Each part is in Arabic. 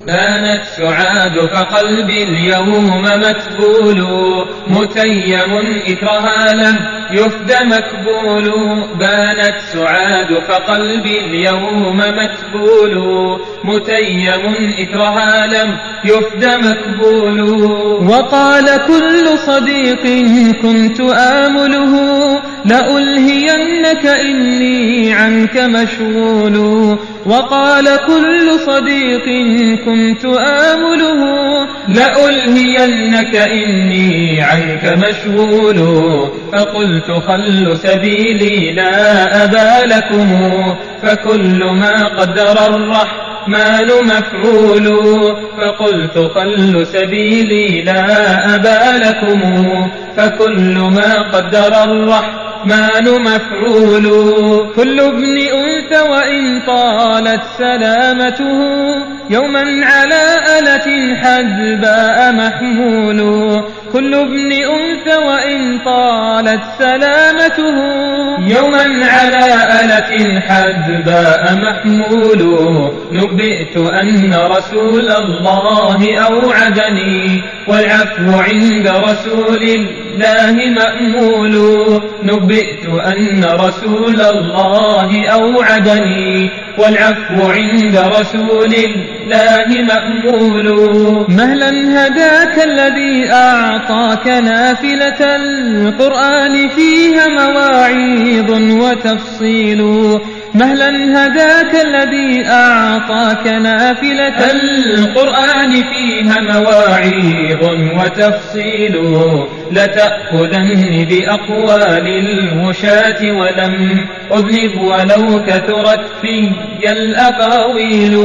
بانت سعاد فقلبي اليوم متبول متيم إثرها لم يفد مكبول بانت سعاد فقلبي اليوم متبول متيم إثرها لم يفد مكبول. وقال كل صديق كنت آمله لألهينك إني عنك مشغول. وقال كل صديق كنت آمله لألهينك إني عنك مشغول. فقلت خل سبيلي لا أبا لكم فكل ما قدر الرحمن مفعول. فقلت خل سبيلي لا أبا لكم فكل ما قدر الرحمن مفعول. كل ابن أنثى وإن طالت سلامته يوما على آلة حدباء محمول. كل ابن أنثى وإن طالت سلامته يوما على آلة حدباء محمول. نبئت أن رسول الله أوعدني والعفو عند رسول الله مأمول. نبئت أن رسول الله أوعدني والعفو عند رسول الله مأمول. مهلا هداك الذي أعطاك نافلة القرآن فيها مواعيظ وتفصيل. مهلا هداك الذي أعطاك نافلة القرآن فيها مواعيظ وتفصيل. لتأخذن بأقوال المشاة ولم أذنب ولو كثرت في الأقاويل.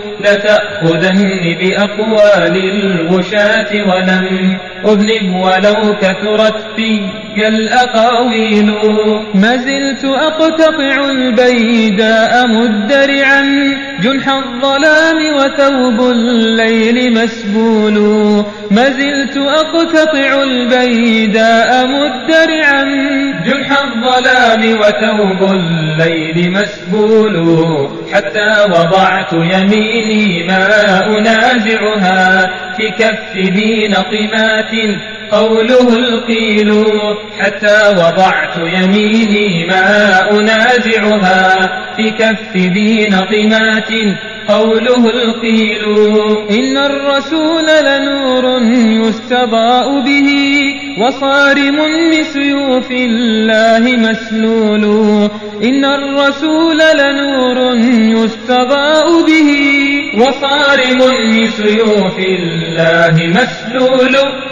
لتأخذن بأقوال المشاة ولم أذنب ولو كثرت في الأقاويل. ما زلت أقتطع البيداء مدرعا جنح الظلام وثوب الليل مسبول. ما زلت أقتطع البيداء مدرعا جنح الظلام وثوب الليل مسبول. حتى وضعت يميني ما أنازعها في كف ذي نقمات قوله القيل. حتى وضعت يميني ما أنازعها في كف ذي نقمات قوله القيل. إن الرسول لنور يستضاء به وصارم بسيوف الله مسلول. إن الرسول لنور يستضاء به وصارم بسيوف الله مسلول.